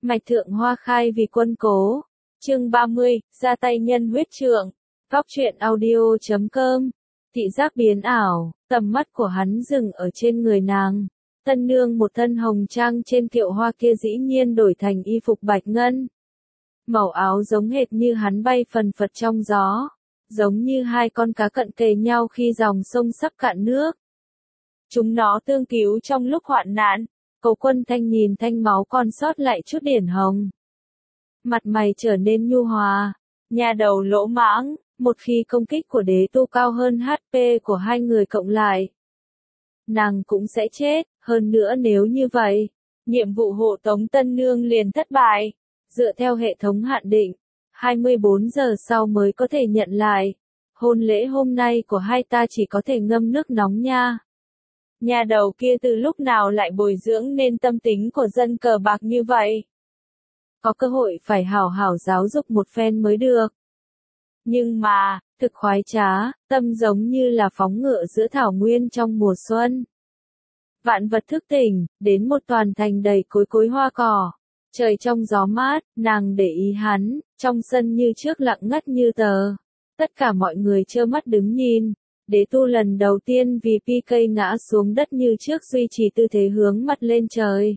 Mạch Thượng Hoa khai vì quân cố. Chương 30, ra tay nhân huyết trượng. Góc truyện audio.com. Thị giác biến ảo, tầm mắt của hắn dừng ở trên người nàng. Tân nương một thân hồng trang trên kiệu hoa kia dĩ nhiên đổi thành y phục bạch ngân. Màu áo giống hệt như hắn bay phần phật trong gió, giống như hai con cá cận kề nhau khi dòng sông sắp cạn nước. Chúng nó tương cứu trong lúc hoạn nạn. Cố Quân Thanh nhìn thanh máu còn sót lại chút điển hồng. Mặt mày trở nên nhu hòa, nhà đầu lỗ mãng, một khi công kích của đế tu cao hơn HP của hai người cộng lại, nàng cũng sẽ chết, hơn nữa nếu như vậy, nhiệm vụ hộ tống tân nương liền thất bại. Dựa theo hệ thống hạn định, 24 giờ sau mới có thể nhận lại. Hôn lễ hôm nay của hai ta chỉ có thể ngâm nước nóng nha. Nhà đầu kia từ lúc nào lại bồi dưỡng nên tâm tính của dân cờ bạc như vậy? Có cơ hội phải hảo hảo giáo dục một phen mới được. Nhưng mà, thực khoái trá, tâm giống như là phóng ngựa giữa thảo nguyên trong mùa xuân. Vạn vật thức tỉnh, đến một toàn thành đầy cối hoa cỏ. Trời trong gió mát, nàng để ý hắn, trong sân như trước lặng ngắt như tờ. Tất cả mọi người trơ mắt đứng nhìn. Đế tu lần đầu tiên vì PK ngã xuống đất như trước duy trì tư thế hướng mặt lên trời.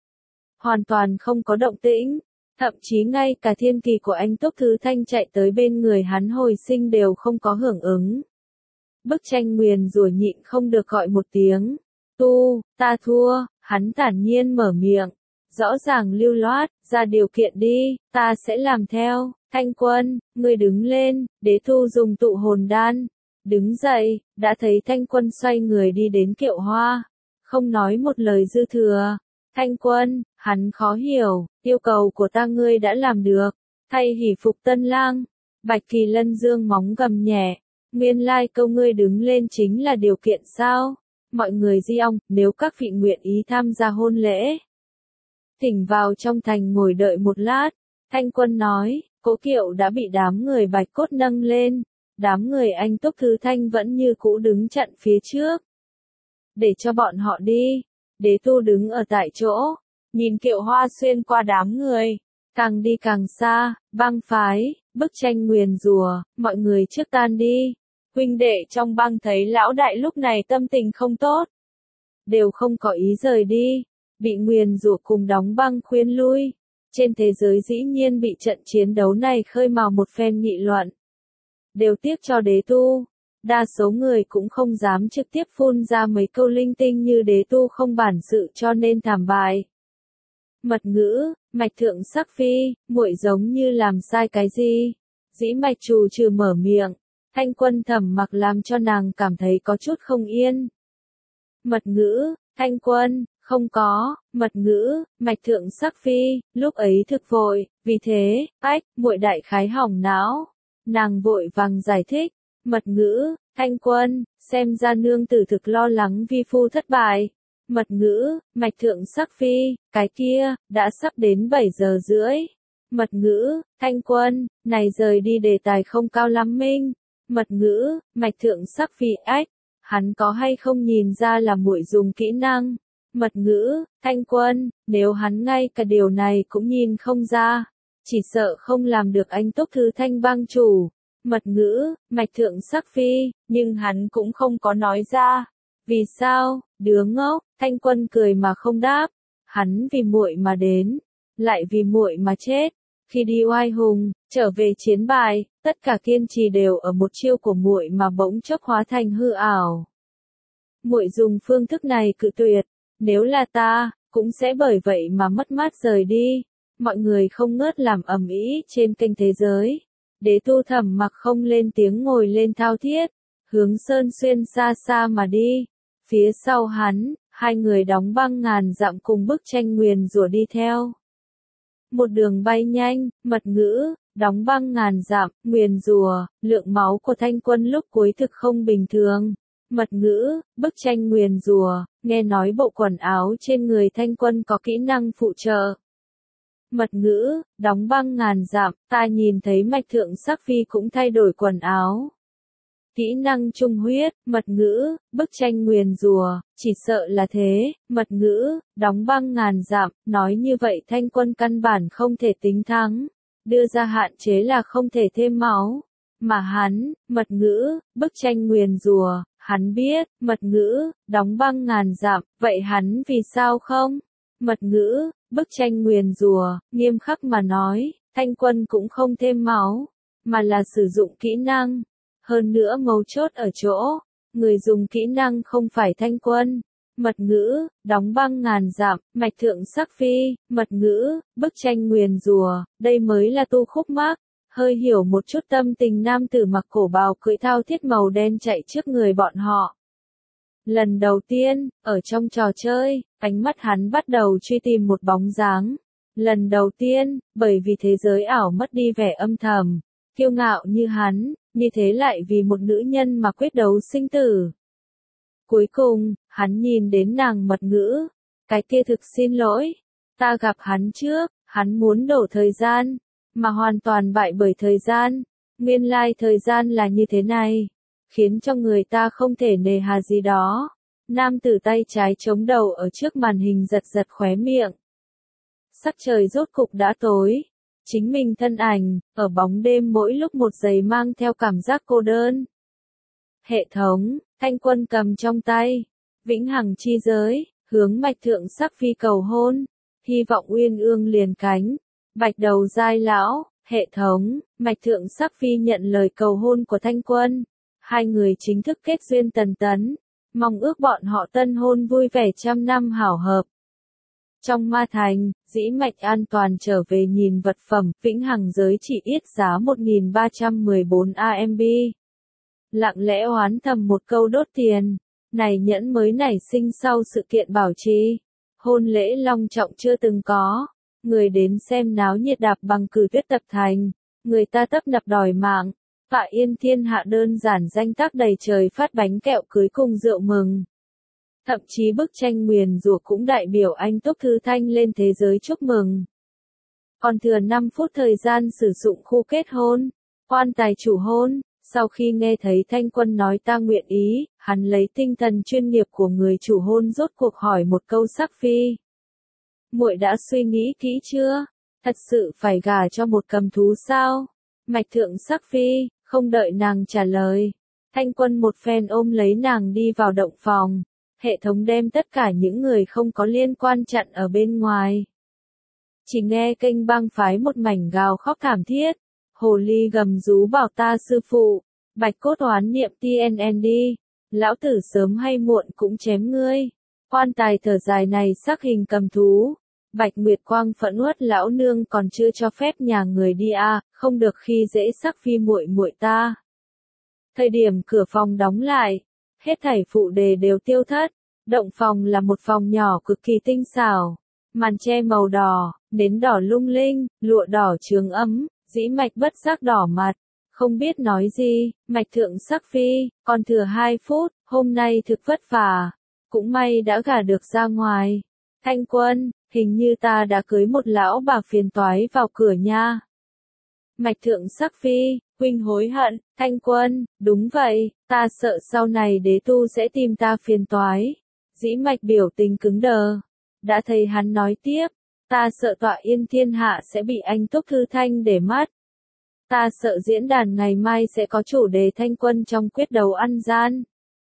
Hoàn toàn không có động tĩnh, thậm chí ngay cả thiên kỳ của anh Túc Thứ Thanh chạy tới bên người hắn hồi sinh đều không có hưởng ứng. Bức tranh nguyền rủa nhịn không được gọi một tiếng. Tu, ta thua, hắn thản nhiên mở miệng. Rõ ràng lưu loát, ra điều kiện đi, ta sẽ làm theo. Thanh Quân, ngươi đứng lên, đế tu dùng tụ hồn đan. Đứng dậy, đã thấy Thanh Quân xoay người đi đến kiệu hoa. Không nói một lời dư thừa. Thanh Quân, hắn khó hiểu, yêu cầu của ta ngươi đã làm được. Thay hỷ phục tân lang. Bạch Kỳ Lân dương móng gầm nhẹ. Nguyên lai câu ngươi đứng lên chính là điều kiện sao? Mọi người di ong, nếu các vị nguyện ý tham gia hôn lễ. Thỉnh vào trong thành ngồi đợi một lát. Thanh Quân nói, cỗ kiệu đã bị đám người bạch cốt nâng lên. Đám người anh Túc Thứ Thanh vẫn như cũ đứng chặn phía trước. Để cho bọn họ đi. Đế tu đứng ở tại chỗ. Nhìn kiệu hoa xuyên qua đám người. Càng đi càng xa, băng phái, bức tranh nguyền rủa, mọi người trước tan đi. Huynh đệ trong băng thấy lão đại lúc này tâm tình không tốt. Đều không có ý rời đi. Bị nguyền rủa cùng đóng băng khuyên lui. Trên thế giới dĩ nhiên bị trận chiến đấu này khơi mào một phen nghị luận. Đều tiếc cho đế tu. Đa số người cũng không dám trực tiếp phun ra mấy câu linh tinh như đế tu không bản sự cho nên thảm bại. Mật ngữ, Mạch Thượng Sắc Phi, muội giống như làm sai cái gì? Dĩ Mạch trù trừ mở miệng. Thanh Quân thầm mặc làm cho nàng cảm thấy có chút không yên. Mật ngữ, Thanh Quân, không có, mật ngữ, Mạch Thượng Sắc Phi, lúc ấy thực vội, vì thế, muội đại khái hỏng não. Nàng vội vàng giải thích, mật ngữ, Thanh Quân, xem ra nương tử thực lo lắng vi phu thất bại. Mật ngữ, Mạch Thượng Sắc Phi, cái kia, đã sắp đến 7 giờ rưỡi. Mật ngữ, Thanh Quân, này rời đi đề tài không cao lắm minh. Mật ngữ, Mạch Thượng Sắc Phi, hắn có hay không nhìn ra là muội dùng kỹ năng. Mật ngữ, Thanh Quân, nếu hắn ngay cả điều này cũng nhìn không ra, chỉ sợ không làm được anh Túc Thứ Thanh bang chủ. Mật ngữ, Mạch Thượng Sắc Phi, nhưng hắn cũng không có nói ra. Vì sao? Đứa ngốc. Thanh Quân cười mà không đáp. Hắn vì muội mà đến, lại vì muội mà chết. Khi đi oai hùng, trở về chiến bài, tất cả kiên trì đều ở một chiêu của muội mà bỗng chốc hóa thành hư ảo. Muội dùng phương thức này cự tuyệt, nếu là ta, cũng sẽ bởi vậy mà mất mát rời đi. Mọi người không ngớt làm ầm ĩ trên kênh thế giới. Đế tu thầm mặc không lên tiếng ngồi lên thao thiết, hướng Sơn Xuyên xa xa mà đi. Phía sau hắn, hai người đóng băng ngàn dặm cùng bức tranh nguyền rủa đi theo. Một đường bay nhanh, mật ngữ, đóng băng ngàn dặm, nguyền rủa, lượng máu của Thanh Quân lúc cuối thực không bình thường. Mật ngữ, bức tranh nguyền rủa, nghe nói bộ quần áo trên người Thanh Quân có kỹ năng phụ trợ. Mật ngữ, đóng băng ngàn dặm, ta nhìn thấy Mạch Thượng Sắc Phi cũng thay đổi quần áo. Kỹ năng trung huyết, mật ngữ, bức tranh nguyền rủa, chỉ sợ là thế, mật ngữ, đóng băng ngàn dặm, nói như vậy Thanh Quân căn bản không thể tính thắng, đưa ra hạn chế là không thể thêm máu, mà hắn, mật ngữ, bức tranh nguyền rủa, hắn biết, mật ngữ, đóng băng ngàn dặm, vậy hắn vì sao không? Mật ngữ, bức tranh nguyền rủa, nghiêm khắc mà nói, Thanh Quân cũng không thêm máu, mà là sử dụng kỹ năng. Hơn nữa mấu chốt ở chỗ, người dùng kỹ năng không phải Thanh Quân. Mật ngữ, đóng băng ngàn dặm, mạch thượng sắc phi, mật ngữ, bức tranh nguyền rủa, đây mới là tu khúc mắc. Hơi hiểu một chút tâm tình nam tử mặc cổ bào cưỡi thao thiết màu đen chạy trước người bọn họ. Lần đầu tiên, ở trong trò chơi, ánh mắt hắn bắt đầu truy tìm một bóng dáng. Lần đầu tiên, bởi vì thế giới ảo mất đi vẻ âm thầm, kiêu ngạo như hắn, như thế lại vì một nữ nhân mà quyết đấu sinh tử. Cuối cùng, hắn nhìn đến nàng mật ngữ. Cái kia thực xin lỗi. Ta gặp hắn trước, hắn muốn đổ thời gian, mà hoàn toàn bại bởi thời gian. Nguyên lai thời gian là như thế này, khiến cho người ta không thể nề hà gì đó. Nam tử tay trái chống đầu ở trước màn hình giật giật khóe miệng. Sắc trời rốt cục đã tối. Chính mình thân ảnh, ở bóng đêm mỗi lúc một giây mang theo cảm giác cô đơn. Hệ thống, Thanh Quân cầm trong tay, vĩnh hằng chi giới, hướng mạch thượng sắc phi cầu hôn, hy vọng uyên ương liền cánh, bạch đầu giai lão, hệ thống, mạch thượng sắc phi nhận lời cầu hôn của Thanh Quân. Hai người chính thức kết duyên tần tấn, mong ước bọn họ tân hôn vui vẻ trăm năm hảo hợp. Trong ma thành, Dĩ Mạch an toàn trở về nhìn vật phẩm, vĩnh hằng giới chỉ ít giá 1.314 AMB. Lặng lẽ oán thầm một câu đốt tiền, này nhẫn mới nảy sinh sau sự kiện bảo trì. Hôn lễ long trọng chưa từng có, người đến xem náo nhiệt đạp bằng cử tuyết tập thành, người ta tấp nập đòi mạng. Tạ Yên thiên hạ đơn giản danh tác đầy trời phát bánh kẹo cưới cùng rượu mừng. Thậm chí bức tranh nguyền rủa cũng đại biểu anh Túc Thư Thanh lên thế giới chúc mừng. Còn thừa 5 phút thời gian sử dụng khu kết hôn, quan tài chủ hôn. Sau khi nghe thấy Thanh Quân nói ta nguyện ý, hắn lấy tinh thần chuyên nghiệp của người chủ hôn rốt cuộc hỏi một câu sắc phi. Muội đã suy nghĩ kỹ chưa? Thật sự phải gả cho một cầm thú sao? Mạch thượng sắc phi, không đợi nàng trả lời. Thanh Quân một phen ôm lấy nàng đi vào động phòng. Hệ thống đem tất cả những người không có liên quan chặn ở bên ngoài. Chỉ nghe kênh băng phái một mảnh gào khóc thảm thiết. Hồ ly gầm rú bảo ta sư phụ, bạch cốt oán niệm TNND, lão tử sớm hay muộn cũng chém ngươi. Quan tài thở dài này sắc hình cầm thú. Bạch Nguyệt Quang phẫn uất lão nương còn chưa cho phép nhà người đi không được khi dễ sắc phi muội muội ta. Thời điểm cửa phòng đóng lại, hết thảy phụ đề đều tiêu thất. Động phòng là một phòng nhỏ cực kỳ tinh xảo, màn che màu đỏ, nến đỏ lung linh, lụa đỏ chướng ấm. Dĩ Mạch bất giác đỏ mặt, không biết nói gì. Mạch thượng sắc phi, còn thừa 2 phút, hôm nay thực vất vả, cũng may đã gả được ra ngoài. Thanh Quân, hình như ta đã cưới một lão bà phiền toái vào cửa nha. Mạch thượng sắc phi, huynh hối hận. Thanh Quân, đúng vậy, ta sợ sau này đế tu sẽ tìm ta phiền toái. Dĩ Mạch biểu tình cứng đờ, đã thấy hắn nói tiếp. Ta sợ Tọa Yên thiên hạ sẽ bị anh Túc Thư Thanh để mắt. Ta sợ diễn đàn ngày mai sẽ có chủ đề Thanh Quân trong quyết đấu ăn gian.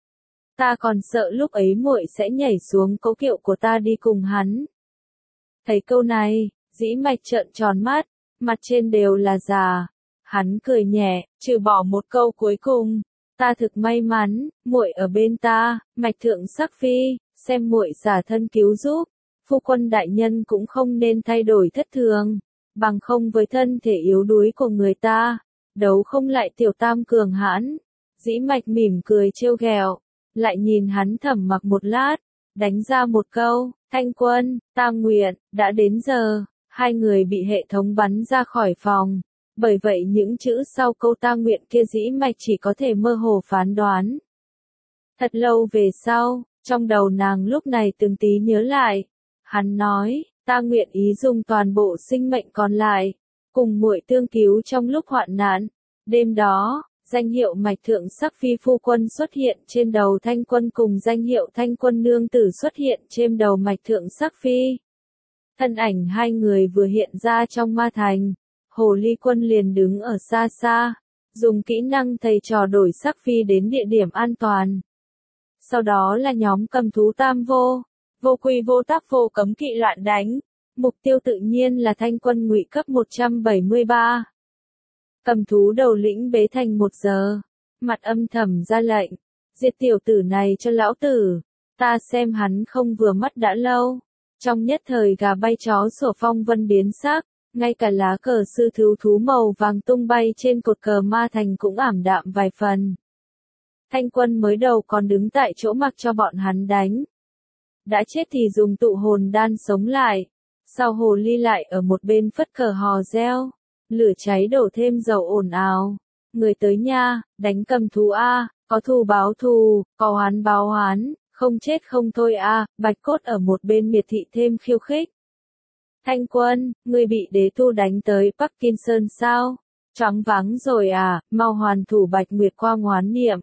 Ta còn sợ lúc ấy muội sẽ nhảy xuống cỗ kiệu của ta đi cùng hắn. Thấy câu này, Dĩ Mạch trợn tròn mắt, mặt trên đều là già. Hắn cười nhẹ, trừ bỏ một câu cuối cùng. Ta thực may mắn, muội ở bên ta. Mạch thượng sắc phi, xem muội xả thân cứu giúp. Phu quân đại nhân cũng không nên thay đổi thất thường, bằng không với thân thể yếu đuối của người ta, đấu không lại tiểu tam cường hãn. Dĩ Mạch mỉm cười trêu ghẹo, lại nhìn hắn Thẩm Mặc một lát, đánh ra một câu, Thanh Quân, ta nguyện, đã đến giờ. Hai người bị hệ thống bắn ra khỏi phòng, bởi vậy những chữ sau câu ta nguyện kia Dĩ Mạch chỉ có thể mơ hồ phán đoán. Thật lâu về sau, trong đầu nàng lúc này từng tí nhớ lại. Hắn nói, ta nguyện ý dùng toàn bộ sinh mệnh còn lại, cùng muội tương cứu trong lúc hoạn nạn. Đêm đó, Danh hiệu Mạch Thượng Sắc Phi Phu Quân xuất hiện trên đầu Thanh Quân cùng danh hiệu Thanh Quân Nương Tử xuất hiện trên đầu Mạch Thượng Sắc Phi. Thân ảnh hai người vừa hiện ra trong ma thành, Hồ Ly Quân liền đứng ở xa xa, dùng kỹ năng thầy trò đổi Sắc Phi đến địa điểm an toàn. Sau đó là nhóm cầm thú tam vô, vô quy vô tắc vô cấm kỵ loạn đánh, mục tiêu tự nhiên là Thanh Quân Ngụy cấp 173. Cầm thú đầu lĩnh bế thành 1 giờ, mặt âm thầm ra lệnh, diệt tiểu tử này cho lão tử, ta xem hắn không vừa mắt đã lâu. Trong nhất thời gà bay chó sủa phong vân biến sắc, ngay cả lá cờ sư thú màu vàng tung bay trên cột cờ ma thành cũng ảm đạm vài phần. Thanh Quân mới đầu còn đứng tại chỗ mặc cho bọn hắn đánh. Đã chết thì dùng tụ hồn đan sống lại, sau Hồ Ly lại ở một bên phất cờ hò reo. Lửa cháy đổ thêm dầu ồn ào. Người tới nha, đánh cầm thú a, có thù báo thù, có oán báo oán, không chết không thôi a. Bạch Cốt ở một bên miệt thị thêm khiêu khích. Thanh Quân, ngươi bị đế tu đánh tới Parkinson sao? Choáng váng rồi à, mau hoàn thủ Bạch Nguyệt Quang oán niệm.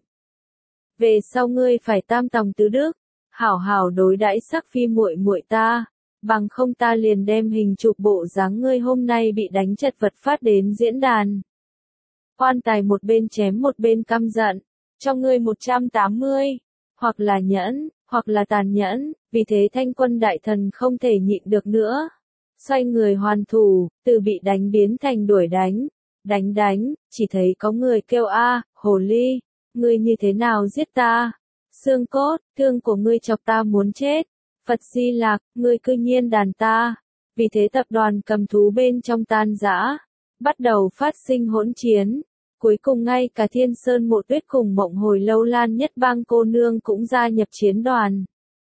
Về sau ngươi phải tam tòng tứ đức, hảo hảo đối đãi Sắc Phi muội muội ta. Bằng không ta liền đem hình chụp bộ dáng ngươi hôm nay bị đánh chật vật phát đến diễn đàn. Quan tài một bên chém một bên căm giận, cho ngươi 180, hoặc là nhẫn, hoặc là tàn nhẫn, vì thế Thanh Quân đại thần không thể nhịn được nữa. Xoay người hoàn thủ, từ bị đánh biến thành đuổi đánh, đánh, chỉ thấy có người kêu a, Hồ Ly, ngươi như thế nào giết ta? Xương cốt, thương của ngươi chọc ta muốn chết. Phật Di Lạc, ngươi cư nhiên đàn ta. Vì thế tập đoàn cầm thú bên trong tan rã, bắt đầu phát sinh hỗn chiến. Cuối cùng ngay cả Thiên Sơn Mộ Tuyết cùng Mộng Hồi Lâu Lan Nhất Bang cô nương cũng gia nhập chiến đoàn.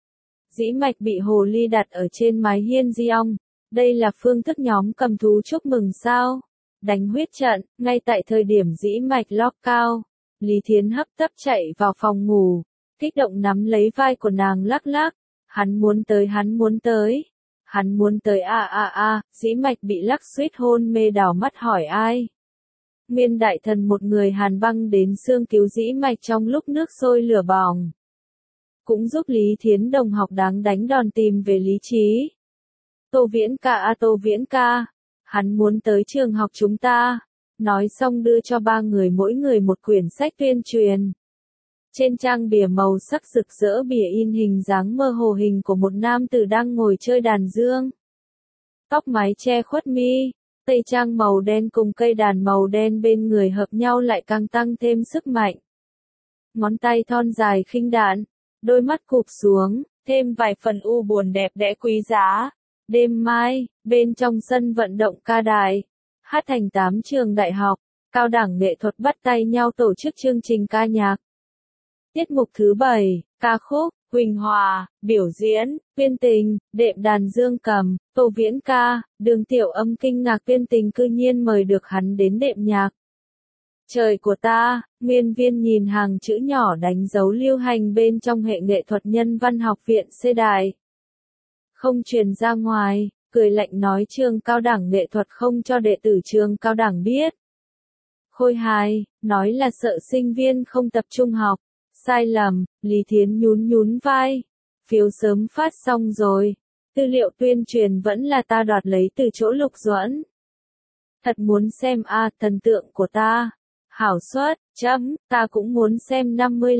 Dĩ Mạch bị Hồ Ly đặt ở trên mái hiên di ong. Đây là phương thức nhóm cầm thú chúc mừng sao? Đánh huyết trận, ngay tại thời điểm Dĩ Mạch lock cao. Lý Thiến hấp tấp chạy vào phòng ngủ, kích động nắm lấy vai của nàng lắc lắc. Hắn muốn tới Dĩ Mạch bị lắc suýt hôn mê đảo mắt hỏi ai. Nguyên đại thần một người hàn băng đến xương cứu Dĩ Mạch trong lúc nước sôi lửa bỏng. Cũng giúp Lý Thiến đồng học đáng đánh đòn tìm về lý trí. Tô Viễn ca, hắn muốn tới trường học chúng ta. Nói xong đưa cho 3 người mỗi người một quyển sách tuyên truyền. Trên trang bìa màu sắc rực rỡ bìa in hình dáng mơ hồ hình của một nam tử đang ngồi chơi đàn dương. Tóc mái che khuất mi, tây trang màu đen cùng cây đàn màu đen bên người hợp nhau lại càng tăng thêm sức mạnh. Ngón tay thon dài khinh đạn, đôi mắt cụp xuống, thêm vài phần u buồn đẹp đẽ quý giá. Đêm mai, bên trong sân vận động ca đài, hát thành 8 trường đại học, cao đẳng nghệ thuật bắt tay nhau tổ chức chương trình ca nhạc. Tiết mục thứ 7, ca khúc, Huỳnh Hòa, biểu diễn, Tuyên Tình, đệm đàn dương cầm, Tô Viễn ca, Đường Tiểu Âm kinh ngạc Tuyên Tình cư nhiên mời được hắn đến đệm nhạc. Trời của ta, Nguyên Viên nhìn hàng chữ nhỏ đánh dấu lưu hành bên trong hệ nghệ thuật nhân văn học viện C Đại. Không truyền ra ngoài, cười lạnh nói trường cao đẳng nghệ thuật không cho đệ tử trường cao đẳng biết. Khôi hài, nói là sợ sinh viên không tập trung học. Sai lầm, Lý Thiến nhún vai. Phiếu sớm phát xong rồi. Tư liệu tuyên truyền vẫn là ta đoạt lấy từ chỗ Lục Duẫn. Thật muốn xem thần tượng của ta. Hảo suất, ta cũng muốn xem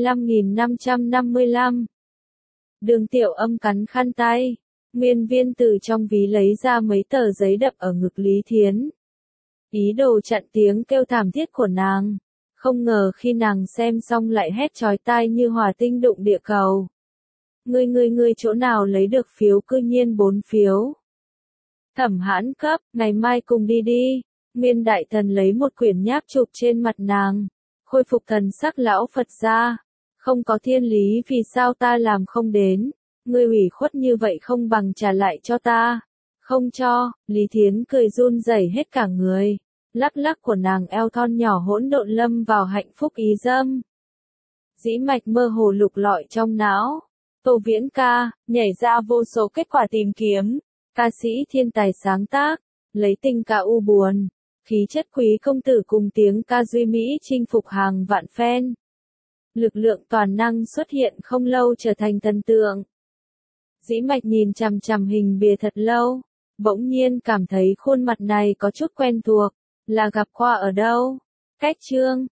55.555. Đường Tiểu Âm cắn khăn tay. Nguyên Viên từ trong ví lấy ra mấy tờ giấy đập ở ngực Lý Thiến. Ý đồ chặn tiếng kêu thảm thiết của nàng. Không ngờ khi nàng xem xong lại hét chói tai như hỏa tinh đụng địa cầu. Ngươi chỗ nào lấy được phiếu cư nhiên 4 phiếu. Thẩm Hãn cấp, ngày mai cùng đi. Nguyên đại thần lấy một quyển nháp chụp trên mặt nàng. Khôi phục thần sắc lão Phật ra. Không có thiên lý vì sao ta làm không đến. Ngươi ủy khuất như vậy không bằng trả lại cho ta. Không cho, Lý Thiến cười run rẩy hết cả người. Lắc của nàng eo thon nhỏ hỗn độn lâm vào hạnh phúc ý dâm. Dĩ Mạch mơ hồ lục lọi trong não. Tô Viễn ca, nhảy ra vô số kết quả tìm kiếm. Ca sĩ thiên tài sáng tác, lấy tình ca u buồn. Khí chất quý công tử cùng tiếng ca duy mỹ chinh phục hàng vạn fan. Lực lượng toàn năng xuất hiện không lâu trở thành thần tượng. Dĩ Mạch nhìn chằm chằm hình bìa thật lâu, bỗng nhiên cảm thấy khuôn mặt này có chút quen thuộc, là gặp qua ở đâu? Cách chương